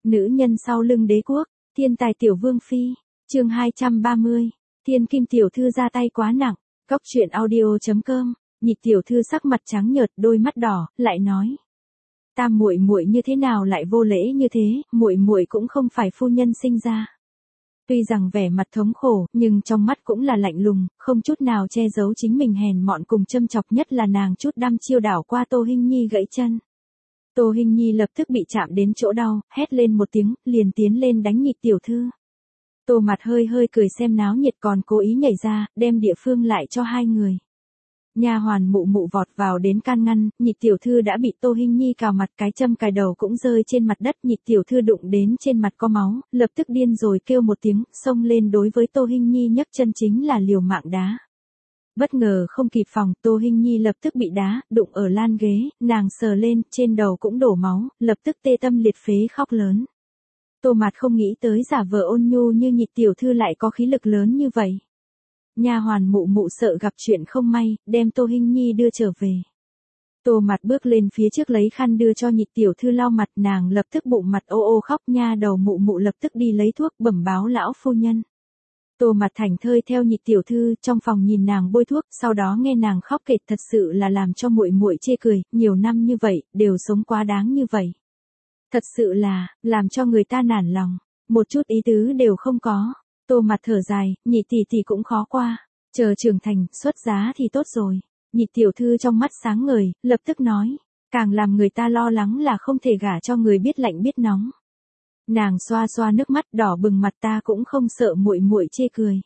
Nữ nhân sau lưng đế quốc, thiên tài tiểu vương phi, chương 230, thiên kim tiểu thư ra tay quá nặng, Cóc truyện audio.com, Nhị tiểu thư sắc mặt trắng nhợt, đôi mắt đỏ, lại nói: "Tam muội muội như thế nào lại vô lễ như thế, muội muội cũng không phải phu nhân sinh ra." Tuy rằng vẻ mặt thống khổ, nhưng trong mắt cũng là lạnh lùng, không chút nào che giấu chính mình hèn mọn cùng châm chọc, nhất là nàng chút đăm chiêu đảo qua Tô Hinh Nhi gãy chân. Tô Hinh Nhi lập tức bị chạm đến chỗ đau, hét lên một tiếng, liền tiến lên đánh Nhị tiểu thư. Tô Mặt hơi hơi cười xem náo nhiệt, còn cố ý nhảy ra, đem địa phương lại cho hai người. Nha hoàn Mụ Mụ vọt vào đến can ngăn, Nhị tiểu thư đã bị Tô Hinh Nhi cào mặt, cái châm cài đầu cũng rơi trên mặt đất, Nhị tiểu thư đụng đến trên mặt có máu, lập tức điên rồi kêu một tiếng, xông lên đối với Tô Hinh Nhi nhấc chân chính là liều mạng đá. Bất ngờ không kịp phòng, Tô Hinh Nhi lập tức bị đá, đụng ở lan ghế, nàng sờ lên, trên đầu cũng đổ máu, lập tức tê tâm liệt phế khóc lớn. Tô Mạt không nghĩ tới giả vờ ôn nhu như Nhị tiểu thư lại có khí lực lớn như vậy. Nha hoàn Mụ Mụ sợ gặp chuyện không may, đem Tô Hinh Nhi đưa trở về. Tô Mạt bước lên phía trước lấy khăn đưa cho Nhị tiểu thư lau mặt, nàng lập tức bụng mặt ô ô khóc, nha đầu Mụ Mụ lập tức đi lấy thuốc bẩm báo lão phu nhân. Tô Mạt thảnh thơi theo Nhị tiểu thư trong phòng nhìn nàng bôi thuốc, sau đó nghe nàng khóc kể, thật sự là làm cho muội muội chê cười, nhiều năm như vậy, đều sống quá đáng như vậy. Thật sự là, làm cho người ta nản lòng, một chút ý tứ đều không có. Tô Mạt thở dài, Nhị tỷ tỷ cũng khó qua, chờ trưởng thành, xuất giá thì tốt rồi. Nhị tiểu thư trong mắt sáng ngời, lập tức nói, càng làm người ta lo lắng là không thể gả cho người biết lạnh biết nóng. Nàng xoa xoa nước mắt đỏ bừng mặt, ta cũng không sợ muội muội chê cười.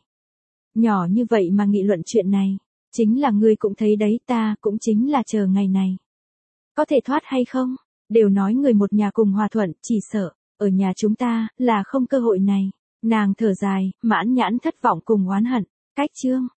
Nhỏ như vậy mà nghị luận chuyện này, chính là ngươi cũng thấy đấy, ta cũng chính là chờ ngày này. Có thể thoát hay không? Đều nói người một nhà cùng hòa thuận, chỉ sợ, ở nhà chúng ta, là không cơ hội này. Nàng thở dài, mãn nhãn thất vọng cùng oán hận. Cách chương